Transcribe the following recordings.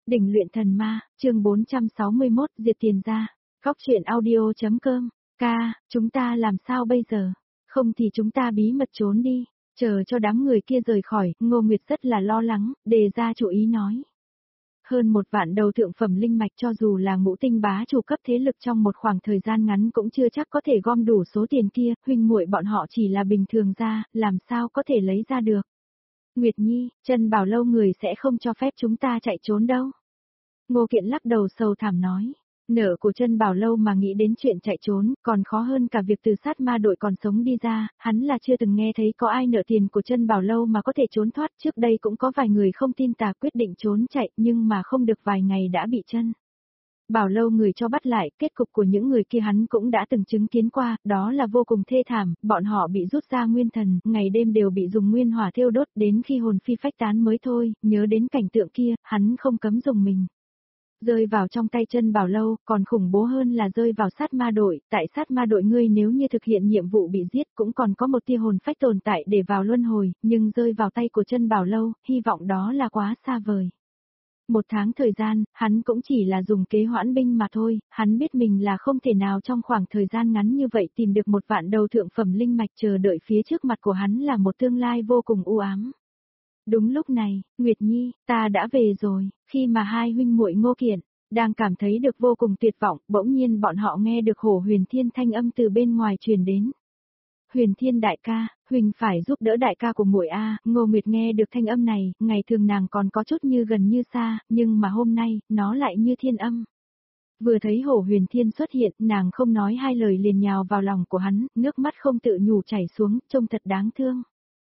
Đỉnh luyện thần ma, chương 461, diệt tiền gia. Góc truyện audio.com. Ca, chúng ta làm sao bây giờ? Không thì chúng ta bí mật trốn đi, chờ cho đám người kia rời khỏi. Ngô Nguyệt rất là lo lắng, đề ra chủ ý nói. Hơn 1 vạn đầu thượng phẩm linh mạch cho dù là ngũ tinh bá chủ cấp thế lực trong một khoảng thời gian ngắn cũng chưa chắc có thể gom đủ số tiền kia, huynh muội bọn họ chỉ là bình thường ra, làm sao có thể lấy ra được. Nguyệt Nhi, Trân Bảo Lâu người sẽ không cho phép chúng ta chạy trốn đâu. Ngô Kiện lắc đầu sầu thảm nói, nợ của Trân Bảo Lâu mà nghĩ đến chuyện chạy trốn, còn khó hơn cả việc từ sát ma đội còn sống đi ra, hắn là chưa từng nghe thấy có ai nợ tiền của Trân Bảo Lâu mà có thể trốn thoát, trước đây cũng có vài người không tin tà quyết định trốn chạy, nhưng mà không được vài ngày đã bị Trân Bảo Lâu người cho bắt lại, kết cục của những người kia hắn cũng đã từng chứng kiến qua, đó là vô cùng thê thảm, bọn họ bị rút ra nguyên thần, ngày đêm đều bị dùng nguyên hỏa thiêu đốt đến khi hồn phi phách tán mới thôi, nhớ đến cảnh tượng kia, hắn không cấm dùng mình. Rơi vào trong tay Trân Bảo Lâu, còn khủng bố hơn là rơi vào sát ma đội, tại sát ma đội ngươi nếu như thực hiện nhiệm vụ bị giết cũng còn có một tia hồn phách tồn tại để vào luân hồi, nhưng rơi vào tay của Trân Bảo Lâu, hy vọng đó là quá xa vời. 1 tháng thời gian, hắn cũng chỉ là dùng kế hoãn binh mà thôi, hắn biết mình là không thể nào trong khoảng thời gian ngắn như vậy tìm được 1 vạn đầu thượng phẩm linh mạch, chờ đợi phía trước mặt của hắn là một tương lai vô cùng u ám. Đúng lúc này, Nguyệt Nhi, ta đã về rồi, khi mà hai huynh muội Ngô Kiện đang cảm thấy được vô cùng tuyệt vọng, bỗng nhiên bọn họ nghe được Hổ Huyền Thiên thanh âm từ bên ngoài truyền đến. Huyền Thiên đại ca, Huỳnh phải giúp đỡ đại ca của muội a. Ngô Nguyệt nghe được thanh âm này, ngày thường nàng còn có chút như gần như xa, nhưng mà hôm nay, nó lại như thiên âm. Vừa thấy Hổ Huyền Thiên xuất hiện, nàng không nói hai lời liền nhào vào lòng của hắn, nước mắt không tự nhủ chảy xuống, trông thật đáng thương.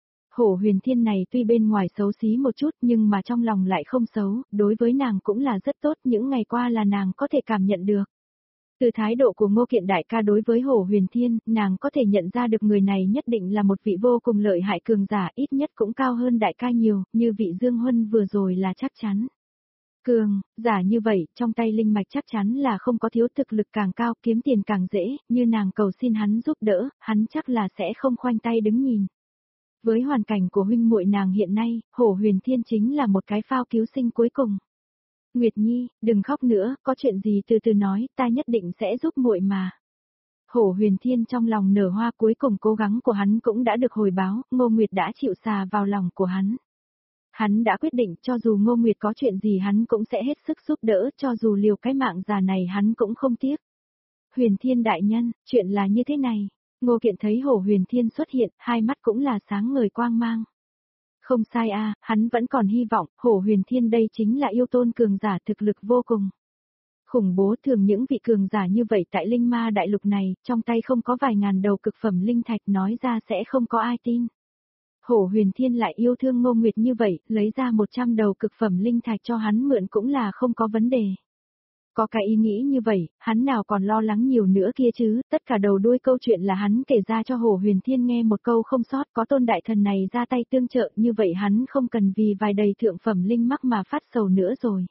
Hổ Huyền Thiên này tuy bên ngoài xấu xí một chút nhưng mà trong lòng lại không xấu, đối với nàng cũng là rất tốt, những ngày qua là nàng có thể cảm nhận được. Từ thái độ của Ngô Kiện đại ca đối với Hổ Huyền Thiên, nàng có thể nhận ra được người này nhất định là một vị vô cùng lợi hại cường giả, ít nhất cũng cao hơn đại ca nhiều, như vị Dương Huân vừa rồi là chắc chắn. Cường, giả như vậy, trong tay linh mạch chắc chắn là không có thiếu, thực lực càng cao kiếm tiền càng dễ, như nàng cầu xin hắn giúp đỡ, hắn chắc là sẽ không khoanh tay đứng nhìn. Với hoàn cảnh của huynh muội nàng hiện nay, Hổ Huyền Thiên chính là một cái phao cứu sinh cuối cùng. Nguyệt Nhi, đừng khóc nữa, có chuyện gì từ từ nói, ta nhất định sẽ giúp muội mà. Hổ Huyền Thiên trong lòng nở hoa, cuối cùng cố gắng của hắn cũng đã được hồi báo, Ngô Nguyệt đã chịu xà vào lòng của hắn. Hắn đã quyết định cho dù Ngô Nguyệt có chuyện gì hắn cũng sẽ hết sức giúp đỡ, cho dù liều cái mạng già này hắn cũng không tiếc. Huyền Thiên đại nhân, chuyện là như thế này. Ngô Kiện thấy Hổ Huyền Thiên xuất hiện, hai mắt cũng là sáng ngời quang mang. Không sai a, hắn vẫn còn hy vọng, Hổ Huyền Thiên đây chính là yêu tôn cường giả thực lực vô cùng khủng bố, thường những vị cường giả như vậy tại linh ma đại lục này, trong tay không có vài ngàn đầu cực phẩm linh thạch nói ra sẽ không có ai tin. Hổ Huyền Thiên lại yêu thương Ngô Nguyệt như vậy, lấy ra 100 đầu cực phẩm linh thạch cho hắn mượn cũng là không có vấn đề. Có cái ý nghĩ như vậy, hắn nào còn lo lắng nhiều nữa kia chứ, tất cả đầu đuôi câu chuyện là hắn kể ra cho Hổ Huyền Thiên nghe một câu không sót, có tôn đại thần này ra tay tương trợ, như vậy hắn không cần vì vài đầy thượng phẩm linh mắc mà phát sầu nữa rồi.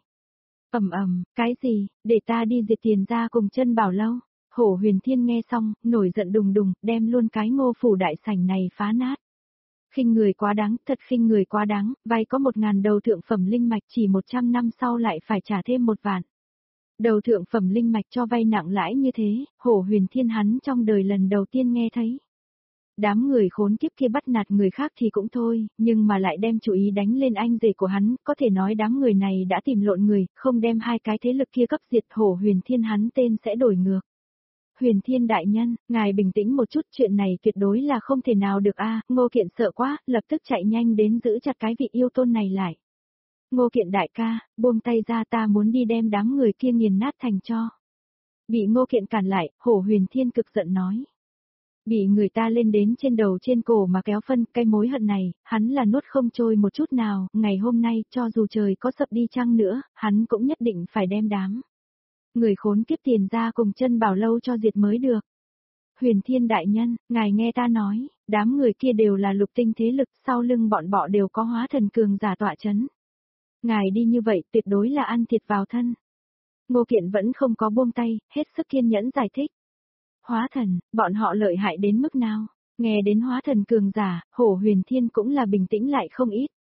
Cái gì, để ta đi diệt tiền ra cùng Trân Bảo Lâu. Hổ Huyền Thiên nghe xong, nổi giận đùng đùng, đem luôn cái Ngô phủ đại sảnh này phá nát. Khinh người quá đáng, thật khinh người quá đáng, vay có 1000 đầu thượng phẩm linh mạch, chỉ 100 năm sau lại phải trả thêm 1 vạn. Đầu thượng phẩm linh mạch cho vay nặng lãi như thế, Hổ Huyền Thiên hắn trong đời lần đầu tiên nghe thấy. Đám người khốn kiếp kia bắt nạt người khác thì cũng thôi, nhưng mà lại đem chủ ý đánh lên anh rể của hắn, có thể nói đám người này đã tìm lộn người, không đem hai cái thế lực kia cấp diệt, Hổ Huyền Thiên hắn tên sẽ đổi ngược. Huyền Thiên đại nhân, ngài bình tĩnh một chút, chuyện này tuyệt đối là không thể nào được a. Ngô Kiện sợ quá, lập tức chạy nhanh đến giữ chặt cái vị yêu tôn này lại. Ngô Kiện đại ca, buông tay ra, ta muốn đi đem đám người kia nghiền nát thành tro. Bị Ngô Kiện cản lại, Hổ Huyền Thiên cực giận nói. Bị người ta lên đến trên đầu trên cổ mà kéo phân, cái mối hận này, hắn là nuốt không trôi một chút nào, ngày hôm nay, cho dù trời có sập đi chăng nữa, hắn cũng nhất định phải đem đám người khốn kiếp tiền ra cùng Trân Bảo Lâu cho diệt mới được. Huyền Thiên đại nhân, ngài nghe ta nói, đám người kia đều là lục tinh thế lực, sau lưng bọn bọ đều có hóa thần cường giả tọa chấn. Ngài đi như vậy tuyệt đối là ăn thiệt vào thân. Ngô Kiện vẫn không có buông tay, hết sức kiên nhẫn giải thích. Hóa thần, bọn họ lợi hại đến mức nào? Nghe đến hóa thần cường giả, Hổ Huyền Thiên cũng là bình tĩnh lại không ít.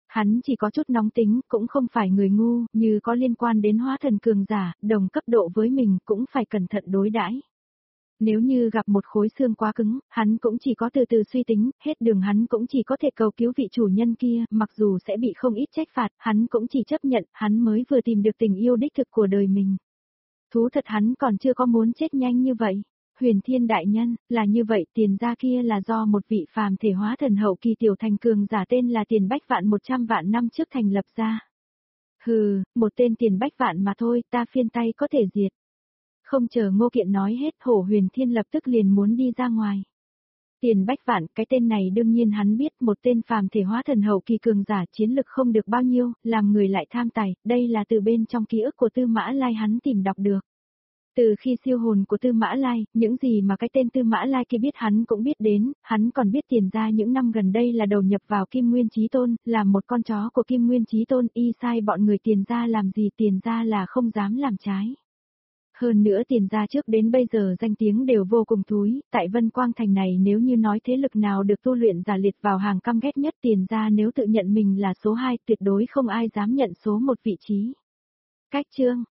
Hắn chỉ có chút nóng tính, cũng không phải người ngu, như có liên quan đến hóa thần cường giả, đồng cấp độ với mình cũng phải cẩn thận đối đãi. Nếu như gặp một khối xương quá cứng, hắn cũng chỉ có từ từ suy tính, hết đường hắn cũng chỉ có thể cầu cứu vị chủ nhân kia, mặc dù sẽ bị không ít trách phạt, hắn cũng chỉ chấp nhận, hắn mới vừa tìm được tình yêu đích thực của đời mình. Thú thật hắn còn chưa có muốn chết nhanh như vậy. Huyền Thiên đại nhân, là như vậy, Tiền gia kia là do một vị phàm thể hóa thần hậu kỳ tiểu thành cường giả tên là Tiền Bách Vạn 100 vạn năm trước thành lập ra. Hừ, một tên Tiền Bách Vạn mà thôi, ta phiên tay có thể diệt. Không chờ Ngô Kiện nói hết, Hổ Huyền Thiên lập tức liền muốn đi ra ngoài. Tiền Bách Vạn, cái tên này đương nhiên hắn biết, một tên phàm thể hóa thần hậu kỳ cường giả chiến lực không được bao nhiêu, làm người lại tham tài, đây là từ bên trong ký ức của Tư Mã Lai hắn tìm đọc được. Từ khi siêu hồn của Tư Mã Lai, những gì mà cái tên Tư Mã Lai kia biết hắn cũng biết đến, hắn còn biết Tiền gia những năm gần đây là đầu nhập vào Kim Nguyên Chí Tôn, làm một con chó của Kim Nguyên Chí Tôn, y sai bọn người Tiền gia làm gì Tiền gia là không dám làm trái. Hơn nữa Tiền gia trước đến bây giờ danh tiếng đều vô cùng thúi, tại Vân Quang Thành này nếu như nói thế lực nào được tu luyện giả liệt vào hàng căm ghét nhất Tiền gia nếu tự nhận mình là số 2 tuyệt đối không ai dám nhận số 1 vị trí. Cách chương